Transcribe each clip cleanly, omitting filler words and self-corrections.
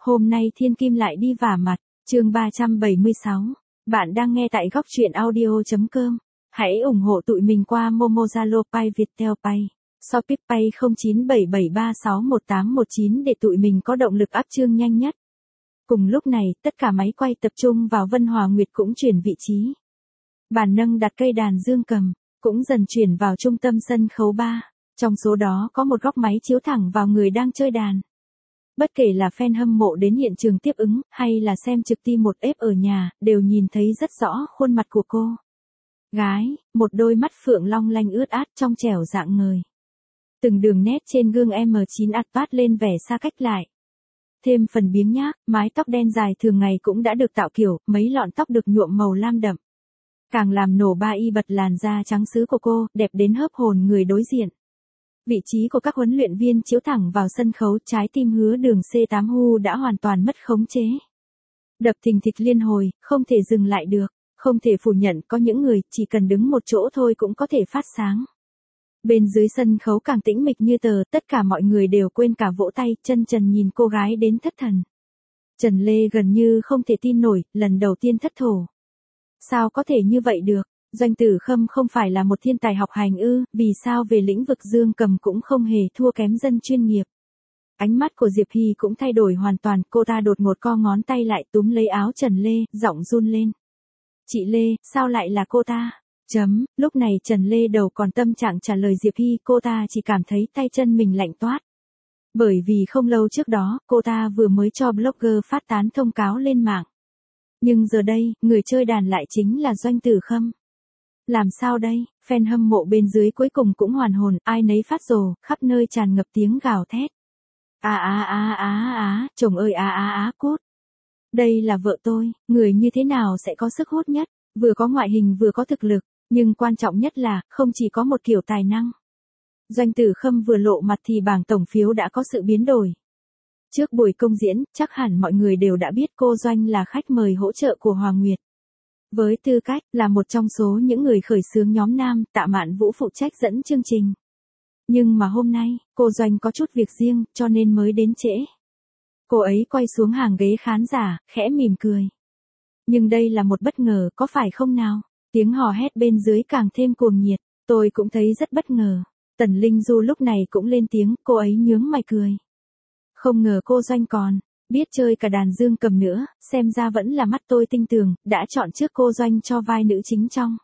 Hôm nay Thiên Kim lại đi vả mặt, chương 376. Bạn đang nghe tại góc truyện audio.com. Hãy ủng hộ tụi mình qua Momo, Zalo, Pay, Viettel Pay, Shopee Pay 0977361819 để tụi mình có động lực up chương nhanh nhất. Cùng lúc này, tất cả máy quay tập trung vào Vân Hòa Nguyệt cũng chuyển vị trí. Bàn nâng đặt cây đàn dương cầm, cũng dần chuyển vào trung tâm sân khấu 3. Trong số đó có một góc máy chiếu thẳng vào người đang chơi đàn. Bất kể là fan hâm mộ đến hiện trường tiếp ứng, hay là xem trực ti một ép ở nhà, đều nhìn thấy rất rõ khuôn mặt của cô gái, một đôi mắt phượng long lanh ướt át trong trẻo dạng ngời. Từng đường nét trên gương M9 ạt toát lên vẻ xa cách lại. Thêm phần biếng nhác, mái tóc đen dài thường ngày cũng đã được tạo kiểu, mấy lọn tóc được nhuộm màu lam đậm. Càng làm nổ bật làn da trắng sứ của cô, đẹp đến hớp hồn người đối diện. Vị trí của các huấn luyện viên chiếu thẳng vào sân khấu, trái tim Hứa Đường C8 Hu đã hoàn toàn mất khống chế. Đập thình thịch liên hồi, không thể dừng lại được, không thể phủ nhận có những người chỉ cần đứng một chỗ thôi cũng có thể phát sáng. Bên dưới sân khấu càng tĩnh mịch như tờ, tất cả mọi người đều quên cả vỗ tay, chân trần nhìn cô gái đến thất thần. Trần Lê gần như không thể tin nổi, lần đầu tiên thất thổ. Sao có thể như vậy được? Doanh Tử Khâm không phải là một thiên tài học hành ư, vì sao về lĩnh vực dương cầm cũng không hề thua kém dân chuyên nghiệp. Ánh mắt của Diệp Hy cũng thay đổi hoàn toàn, cô ta đột ngột co ngón tay lại túm lấy áo Trần Lê, giọng run lên. Chị Lê, sao lại là cô ta? Lúc này Trần Lê đầu còn tâm trạng trả lời Diệp Hy, cô ta chỉ cảm thấy tay chân mình lạnh toát. Bởi vì không lâu trước đó, cô ta vừa mới cho blogger phát tán thông cáo lên mạng. Nhưng giờ đây, người chơi đàn lại chính là Doanh Tử Khâm. Làm sao đây, fan hâm mộ bên dưới cuối cùng cũng hoàn hồn, ai nấy phát rồ, khắp nơi tràn ngập tiếng gào thét. Chồng ơi cút. Đây là vợ tôi, người như thế nào sẽ có sức hút nhất, vừa có ngoại hình vừa có thực lực, nhưng quan trọng nhất là, không chỉ có một kiểu tài năng. Doanh Tử Khâm vừa lộ mặt thì bảng tổng phiếu đã có sự biến đổi. Trước buổi công diễn, chắc hẳn mọi người đều đã biết cô Doanh là khách mời hỗ trợ của Hòa Nguyệt. Với tư cách là một trong số những người khởi xướng nhóm nam, Tạ Mạn Vũ phụ trách dẫn chương trình. Nhưng mà hôm nay, cô Doanh có chút việc riêng, cho nên mới đến trễ. Cô ấy quay xuống hàng ghế khán giả, khẽ mỉm cười. Nhưng đây là một bất ngờ, có phải không nào? Tiếng hò hét bên dưới càng thêm cuồng nhiệt, tôi cũng thấy rất bất ngờ. Tần Linh Du lúc này cũng lên tiếng, cô ấy nhướng mày cười. Không ngờ cô Doanh còn biết chơi cả đàn dương cầm nữa, xem ra vẫn là mắt tôi tinh tường, đã chọn trước cô Doanh cho vai nữ chính trong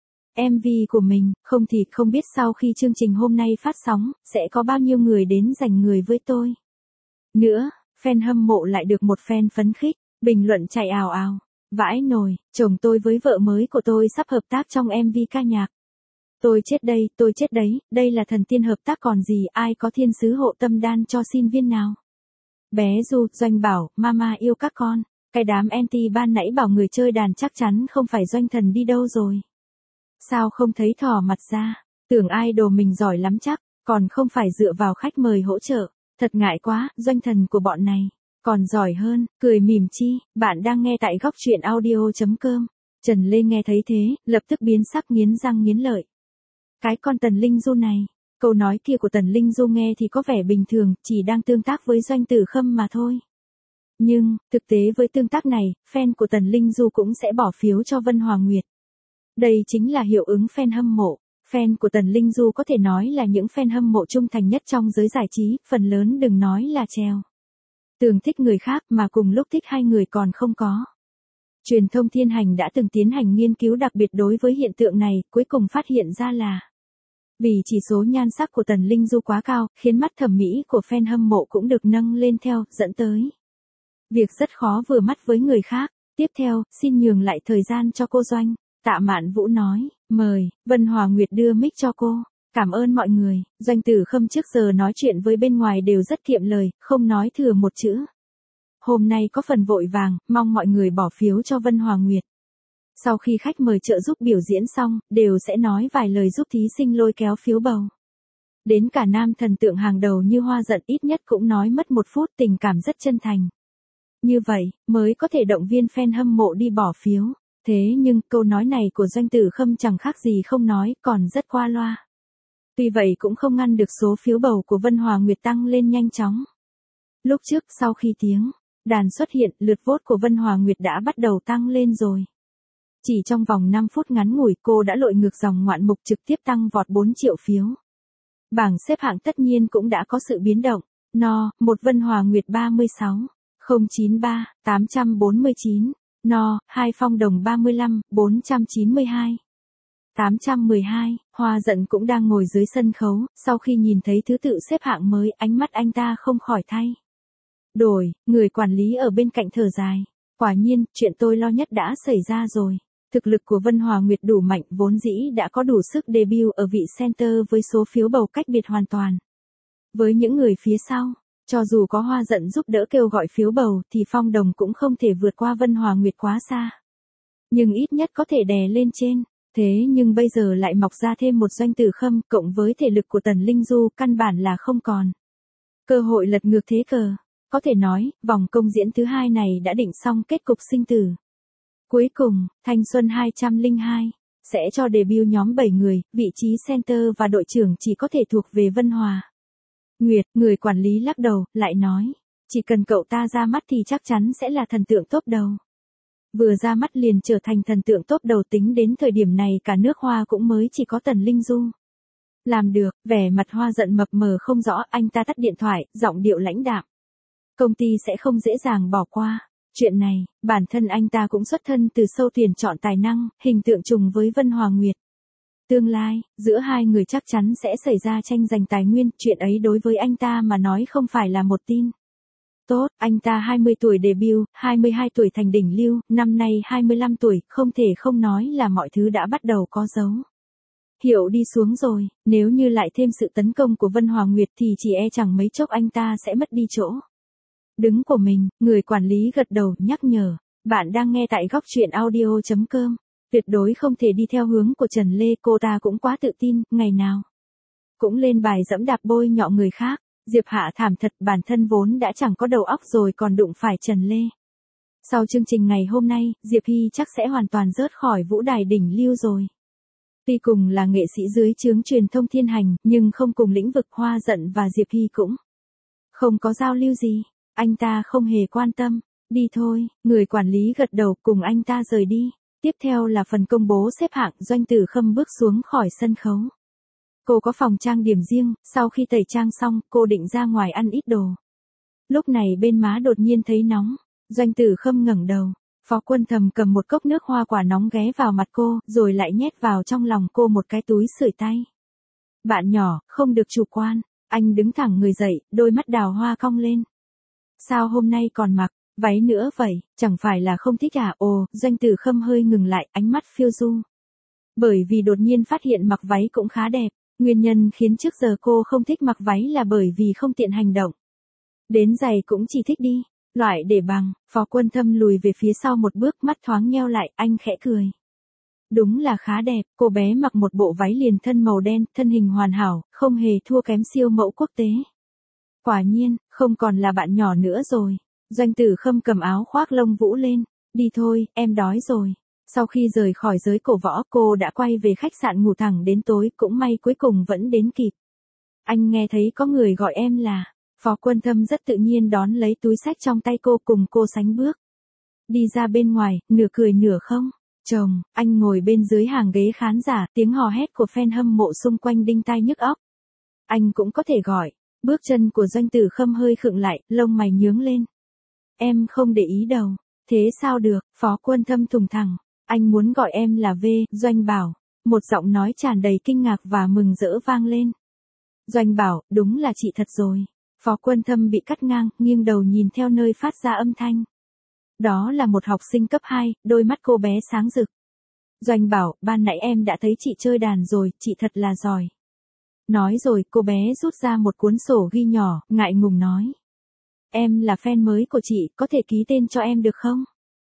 MV của mình, không thì không biết sau khi chương trình hôm nay phát sóng, sẽ có bao nhiêu người đến giành người với tôi. Nữa, fan hâm mộ lại được một fan phấn khích, bình luận chạy ào ào. Vãi nồi, chồng tôi với vợ mới của tôi sắp hợp tác trong MV ca nhạc. Tôi chết đấy, đây là thần tiên hợp tác còn gì, ai có thiên sứ hộ tâm đan cho xin viên nào. Bé Du, Doanh bảo, mama yêu các con, cái đám anti ban nãy bảo người chơi đàn chắc chắn không phải Doanh thần đi đâu rồi. Sao không thấy thò mặt ra, tưởng idol mình giỏi lắm chắc, còn không phải dựa vào khách mời hỗ trợ, thật ngại quá, Doanh thần của bọn này, còn giỏi hơn, cười mỉm chi, bạn đang nghe tại góc truyện audio.com. Trần Lê nghe thấy thế, lập tức biến sắc nghiến răng nghiến lợi. Cái con Tần Linh Du này. Câu nói kia của Tần Linh Du nghe thì có vẻ bình thường, chỉ đang tương tác với Doanh Tử Khâm mà thôi. Nhưng, thực tế với tương tác này, fan của Tần Linh Du cũng sẽ bỏ phiếu cho Vân Hòa Nguyệt. Đây chính là hiệu ứng fan hâm mộ. Fan của Tần Linh Du có thể nói là những fan hâm mộ trung thành nhất trong giới giải trí, phần lớn đừng nói là trèo tường thích người khác mà cùng lúc thích hai người còn không có. Truyền thông Thiên Hành đã từng tiến hành nghiên cứu đặc biệt đối với hiện tượng này, cuối cùng phát hiện ra là vì chỉ số nhan sắc của Tần Linh Du quá cao, khiến mắt thẩm mỹ của fan hâm mộ cũng được nâng lên theo, dẫn tới việc rất khó vừa mắt với người khác. Tiếp theo, xin nhường lại thời gian cho cô Doanh. Tạ Mạn Vũ nói, mời, Vân Hòa Nguyệt đưa mic cho cô. Cảm ơn mọi người, Doanh Tử Khâm trước giờ nói chuyện với bên ngoài đều rất kiệm lời, không nói thừa một chữ. Hôm nay có phần vội vàng, mong mọi người bỏ phiếu cho Vân Hòa Nguyệt. Sau khi khách mời trợ giúp biểu diễn xong, đều sẽ nói vài lời giúp thí sinh lôi kéo phiếu bầu. Đến cả nam thần tượng hàng đầu như Hoa Dận ít nhất cũng nói mất 1 phút, tình cảm rất chân thành. Như vậy, mới có thể động viên fan hâm mộ đi bỏ phiếu. Thế nhưng, câu nói này của Doanh Tử Khâm chẳng khác gì không nói, còn rất qua loa. Tuy vậy cũng không ngăn được số phiếu bầu của Vân Hòa Nguyệt tăng lên nhanh chóng. Lúc trước, sau khi tiếng Đàn xuất hiện, lượt vote của Vân Hòa Nguyệt đã bắt đầu tăng lên rồi. Chỉ trong vòng 5 phút ngắn ngủi cô đã lội ngược dòng ngoạn mục trực tiếp tăng vọt 4 triệu phiếu. Bảng xếp hạng tất nhiên cũng đã có sự biến động. No, 1 Vân Hòa Nguyệt 36, 093, 849. No, 2 Phong Đồng 35, 492. 812, Hoa Dận cũng đang ngồi dưới sân khấu, sau khi nhìn thấy thứ tự xếp hạng mới, ánh mắt anh ta không khỏi thay đổi, người quản lý ở bên cạnh thở dài. Quả nhiên, chuyện tôi lo nhất đã xảy ra rồi. Thực lực của Vân Hòa Nguyệt đủ mạnh, vốn dĩ đã có đủ sức debut ở vị center với số phiếu bầu cách biệt hoàn toàn với những người phía sau. Cho dù có Hoa Dận giúp đỡ kêu gọi phiếu bầu thì Phong Đồng cũng không thể vượt qua Vân Hòa Nguyệt quá xa. Nhưng ít nhất có thể đè lên trên. Thế nhưng bây giờ lại mọc ra thêm một Doanh Tử Khâm, cộng với thể lực của Tần Linh Du, căn bản là không còn cơ hội lật ngược thế cờ. Có thể nói, vòng công diễn thứ 2 này đã định xong kết cục sinh tử. Cuối cùng, Thanh Xuân 202 sẽ cho debut nhóm 7 người, vị trí center và đội trưởng chỉ có thể thuộc về Vân Hòa Nguyệt. Người quản lý lắc đầu, lại nói, chỉ cần cậu ta ra mắt thì chắc chắn sẽ là thần tượng top đầu. Vừa ra mắt liền trở thành thần tượng top đầu, tính đến thời điểm này cả nước Hoa cũng mới chỉ có Tần Linh Du làm được. Vẻ mặt Hoa Dận mập mờ không rõ, anh ta tắt điện thoại, giọng điệu lãnh đạm. Công ty sẽ không dễ dàng bỏ qua chuyện này, bản thân anh ta cũng xuất thân từ sâu tuyển chọn tài năng, hình tượng trùng với Vân Hòa Nguyệt. Tương lai, giữa hai người chắc chắn sẽ xảy ra tranh giành tài nguyên, chuyện ấy đối với anh ta mà nói không phải là một tin tốt. Anh ta 20 tuổi debut, 22 tuổi thành đỉnh lưu, năm nay 25 tuổi, không thể không nói là mọi thứ đã bắt đầu có dấu hiệu đi xuống rồi. Nếu như lại thêm sự tấn công của Vân Hòa Nguyệt thì chỉ e chẳng mấy chốc anh ta sẽ mất đi chỗ đứng của mình. Người quản lý gật đầu, nhắc nhở, bạn đang nghe tại góc truyện audio.com. Tuyệt đối không thể đi theo hướng của Trần Lê, cô ta cũng quá tự tin, ngày nào cũng lên bài dẫm đạp bôi nhọ người khác. Diệp Hạ thảm thật, bản thân vốn đã chẳng có đầu óc rồi còn đụng phải Trần Lê. Sau chương trình ngày hôm nay, Diệp Hy chắc sẽ hoàn toàn rớt khỏi vũ đài đỉnh lưu rồi. Tuy cùng là nghệ sĩ dưới trướng truyền thông thiên hành, nhưng không cùng lĩnh vực. Hoa Dận và Diệp Hy cũng không có giao lưu gì. Anh ta không hề quan tâm. Đi thôi, người quản lý gật đầu, cùng anh ta rời đi. Tiếp theo là phần công bố xếp hạng. Doanh Tử Khâm bước xuống khỏi sân khấu. Cô có phòng trang điểm riêng, sau khi tẩy trang xong, cô định ra ngoài ăn ít đồ. Lúc này bên má đột nhiên thấy nóng. Doanh Tử Khâm ngẩng đầu. Phó Quân Thầm cầm một cốc nước hoa quả nóng ghé vào mặt cô, rồi lại nhét vào trong lòng cô một cái túi sưởi tay. Bạn nhỏ, không được chủ quan. Anh đứng thẳng người dậy, đôi mắt đào hoa cong lên. Sao hôm nay còn mặc váy nữa vậy, chẳng phải là không thích à? Ồ, Doanh Tử Khâm hơi ngừng lại, ánh mắt phiêu du. Bởi vì đột nhiên phát hiện mặc váy cũng khá đẹp. Nguyên nhân khiến trước giờ cô không thích mặc váy là bởi vì không tiện hành động. Đến giày cũng chỉ thích đi loại để bằng. Phó Quân Thâm lùi về phía sau một bước, mắt thoáng nheo lại, anh khẽ cười. Đúng là khá đẹp. Cô bé mặc một bộ váy liền thân màu đen, thân hình hoàn hảo, không hề thua kém siêu mẫu quốc tế. Quả nhiên, không còn là bạn nhỏ nữa rồi. Doanh Tử Khâm cầm áo khoác lông vũ lên. Đi thôi, em đói rồi. Sau khi rời khỏi giới cổ võ, cô đã quay về khách sạn ngủ thẳng đến tối, cũng may cuối cùng vẫn đến kịp. Anh nghe thấy có người gọi em là. Phó Quân Thâm rất tự nhiên đón lấy túi xách trong tay cô, cùng cô sánh bước đi ra bên ngoài, nửa cười nửa không. Chồng, anh ngồi bên dưới hàng ghế khán giả, tiếng hò hét của fan hâm mộ xung quanh đinh tai nhức óc. Anh cũng có thể gọi. Bước chân của Doanh Tử Khâm hơi khựng lại, lông mày nhướng lên. Em không để ý đâu. Thế sao được? Phó Quân Thâm thùng thẳng. Anh muốn gọi em là V. Doanh bảo. Một giọng nói tràn đầy kinh ngạc và mừng rỡ vang lên. Doanh bảo, đúng là chị thật rồi. Phó Quân Thâm bị cắt ngang, nghiêng đầu nhìn theo nơi phát ra âm thanh. Đó là một học sinh cấp 2, đôi mắt cô bé sáng rực. Doanh bảo, ban nãy em đã thấy chị chơi đàn rồi, chị thật là giỏi. Nói rồi, cô bé rút ra một cuốn sổ ghi nhỏ, ngại ngùng nói. Em là fan mới của chị, có thể ký tên cho em được không?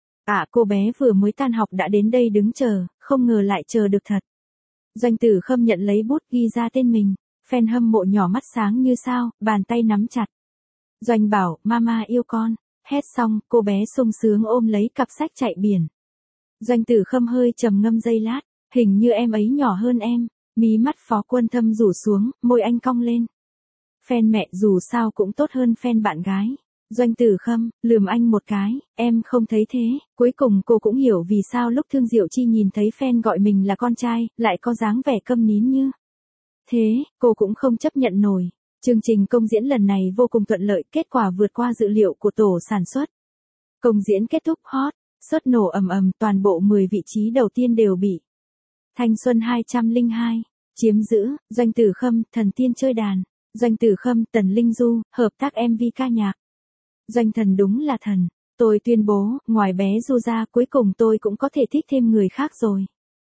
Cô bé vừa mới tan học đã đến đây đứng chờ, không ngờ lại chờ được thật. Doanh Tử Khâm nhận lấy bút ghi ra tên mình. Fan hâm mộ nhỏ mắt sáng như sao, bàn tay nắm chặt. Doanh bảo, mama yêu con. Hét xong, cô bé sung sướng ôm lấy cặp sách chạy biển. Doanh Tử Khâm hơi trầm ngâm giây lát. Hình như em ấy nhỏ hơn em. Mí mắt Phó Quân Thâm rủ xuống, môi anh cong lên. Fan mẹ dù sao cũng tốt hơn fan bạn gái. Doanh Tử Khâm, lườm anh một cái, em không thấy thế, cuối cùng cô cũng hiểu vì sao lúc Thương Diệu Chi nhìn thấy fan gọi mình là con trai, lại có dáng vẻ câm nín như thế, cô cũng không chấp nhận nổi. Chương trình công diễn lần này vô cùng thuận lợi, kết quả vượt qua dự liệu của tổ sản xuất. Công diễn kết thúc hot, sốt nổ ầm ầm, toàn bộ 10 vị trí đầu tiên đều bị Thanh Xuân 202 chiếm giữ. Doanh Tử Khâm, Thần Tiên chơi đàn. Doanh Tử Khâm, Tần Linh Du, hợp tác MV ca nhạc. Doanh thần đúng là thần. Tôi tuyên bố, ngoài bé Du ra, cuối cùng tôi cũng có thể thích thêm người khác rồi.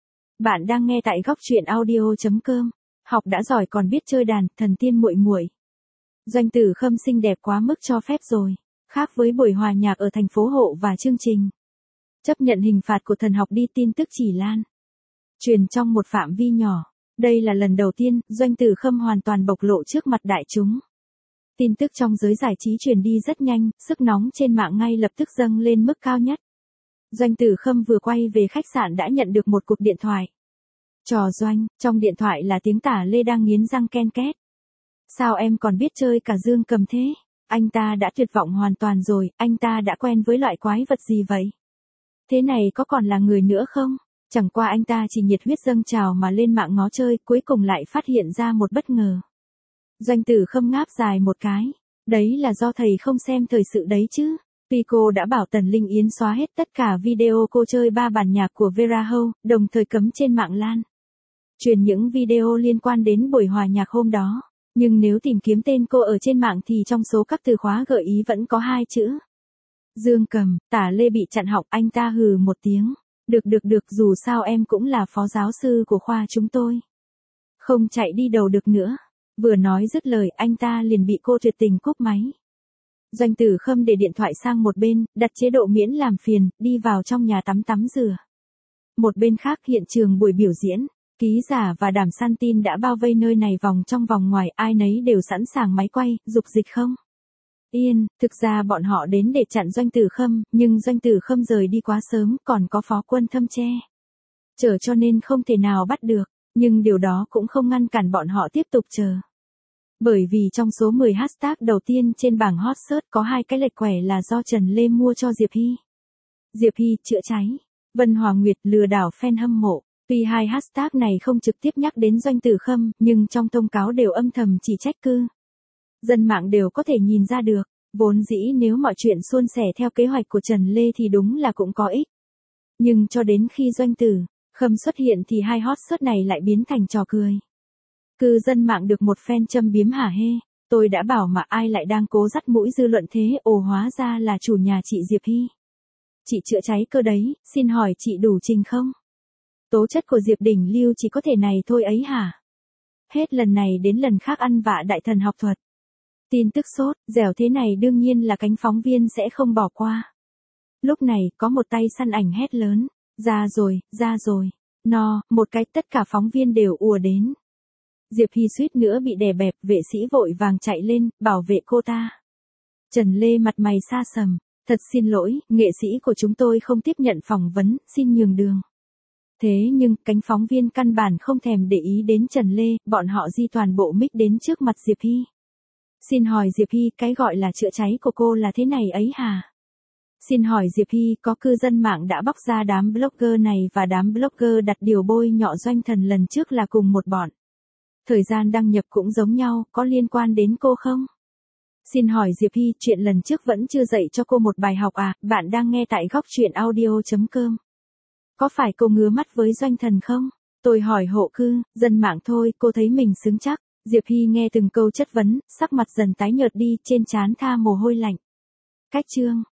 Bạn đang nghe tại góc truyện audio.com. Học đã giỏi còn biết chơi đàn, thần tiên muội muội. Doanh Tử Khâm xinh đẹp quá mức cho phép rồi. Khác với buổi hòa nhạc ở thành phố Hộ và chương trình chấp nhận hình phạt của thần học đi, tin tức chỉ lan truyền trong một phạm vi nhỏ. Đây là lần đầu tiên Doanh Tử Khâm hoàn toàn bộc lộ trước mặt đại chúng. Tin tức trong giới giải trí truyền đi rất nhanh, sức nóng trên mạng ngay lập tức dâng lên mức cao nhất. Doanh Tử Khâm vừa quay về khách sạn đã nhận được một cuộc điện thoại. Trò Doanh, trong điện thoại là tiếng Tả Lê đang nghiến răng ken két. Sao em còn biết chơi cả dương cầm thế? Anh ta đã tuyệt vọng hoàn toàn rồi, anh ta đã quen với loại quái vật gì vậy? Thế này có còn là người nữa không? Chẳng qua anh ta chỉ nhiệt huyết dâng trào mà lên mạng ngó chơi, cuối cùng lại phát hiện ra một bất ngờ. Doanh Tử Khâm ngáp dài một cái. Đấy là do thầy không xem thời sự đấy chứ. Pico đã bảo Tần Linh Yến xóa hết tất cả video cô chơi 3 bản nhạc của Vera Hâu, đồng thời cấm trên mạng lan truyền những video liên quan đến buổi hòa nhạc hôm đó. Nhưng nếu tìm kiếm tên cô ở trên mạng thì trong số các từ khóa gợi ý vẫn có 2 chữ Dương Cầm. Tả Lê bị chặn họng, anh ta hừ một tiếng. Được, dù sao em cũng là phó giáo sư của khoa chúng tôi. Không chạy đi đầu được nữa. Vừa nói dứt lời, anh ta liền bị cô tuyệt tình cúp máy. Doanh Tử Khâm để điện thoại sang một bên, đặt chế độ miễn làm phiền, đi vào trong nhà tắm rửa. Một bên khác, hiện trường buổi biểu diễn, ký giả và đàm săn tin đã bao vây nơi này vòng trong vòng ngoài, ai nấy đều sẵn sàng máy quay, dục dịch không yên. Thực ra bọn họ đến để chặn Doanh Tử Khâm, nhưng Doanh Tử Khâm rời đi quá sớm, còn có Phó Quân Thâm che chở cho nên không thể nào bắt được. Nhưng điều đó cũng không ngăn cản bọn họ tiếp tục chờ. Bởi vì trong số 10 hashtag đầu tiên trên bảng hot search có 2 cái lệch quẻ là do Trần Lê mua cho Diệp Hy. Diệp Hy chữa cháy. Vân Hòa Nguyệt lừa đảo fan hâm mộ. Tuy 2 hashtag này không trực tiếp nhắc đến Doanh Tử Khâm, nhưng trong thông cáo đều âm thầm chỉ trách cứ. Dân mạng đều có thể nhìn ra được. Vốn dĩ nếu mọi chuyện suôn sẻ theo kế hoạch của Trần Lê thì đúng là cũng có ích. Nhưng cho đến khi Doanh Tử Khâm xuất hiện thì 2 hot search này lại biến thành trò cười. Cư dân mạng được một fan châm biếm hả hê. Tôi đã bảo mà ai lại đang cố dắt mũi dư luận thế, ồ hóa ra là chủ nhà chị Diệp Hy. Chị chữa cháy cơ đấy, xin hỏi chị đủ trình không? Tố chất của Diệp Đỉnh Lưu chỉ có thể này thôi ấy hả? Hết lần này đến lần khác ăn vạ đại thần học thuật. Tin tức sốt, dẻo thế này đương nhiên là cánh phóng viên sẽ không bỏ qua. Lúc này, có một tay săn ảnh hét lớn. Ra rồi. No, một cái tất cả phóng viên đều ùa đến. Diệp Hy suýt nữa bị đè bẹp, vệ sĩ vội vàng chạy lên, bảo vệ cô ta. Trần Lê mặt mày xa sầm. Thật xin lỗi, nghệ sĩ của chúng tôi không tiếp nhận phỏng vấn, xin nhường đường. Thế nhưng, cánh phóng viên căn bản không thèm để ý đến Trần Lê, bọn họ di toàn bộ mic đến trước mặt Diệp Hy. Xin hỏi Diệp Hy, cái gọi là chữa cháy của cô là thế này ấy hả? Xin hỏi Diệp Hy, có cư dân mạng đã bóc ra đám blogger này và đám blogger đặt điều bôi nhọ Doanh Thần lần trước là cùng một bọn. Thời gian đăng nhập cũng giống nhau, có liên quan đến cô không? Xin hỏi Diệp Hy, chuyện lần trước vẫn chưa dạy cho cô một bài học à? Bạn đang nghe tại góc truyện audio.com. Có phải cô ngứa mắt với Doanh Thần không? Tôi hỏi hộ cư, dân mạng thôi, cô thấy mình xứng chắc. Diệp Hy nghe từng câu chất vấn, sắc mặt dần tái nhợt đi, trên trán tha mồ hôi lạnh. Cách chương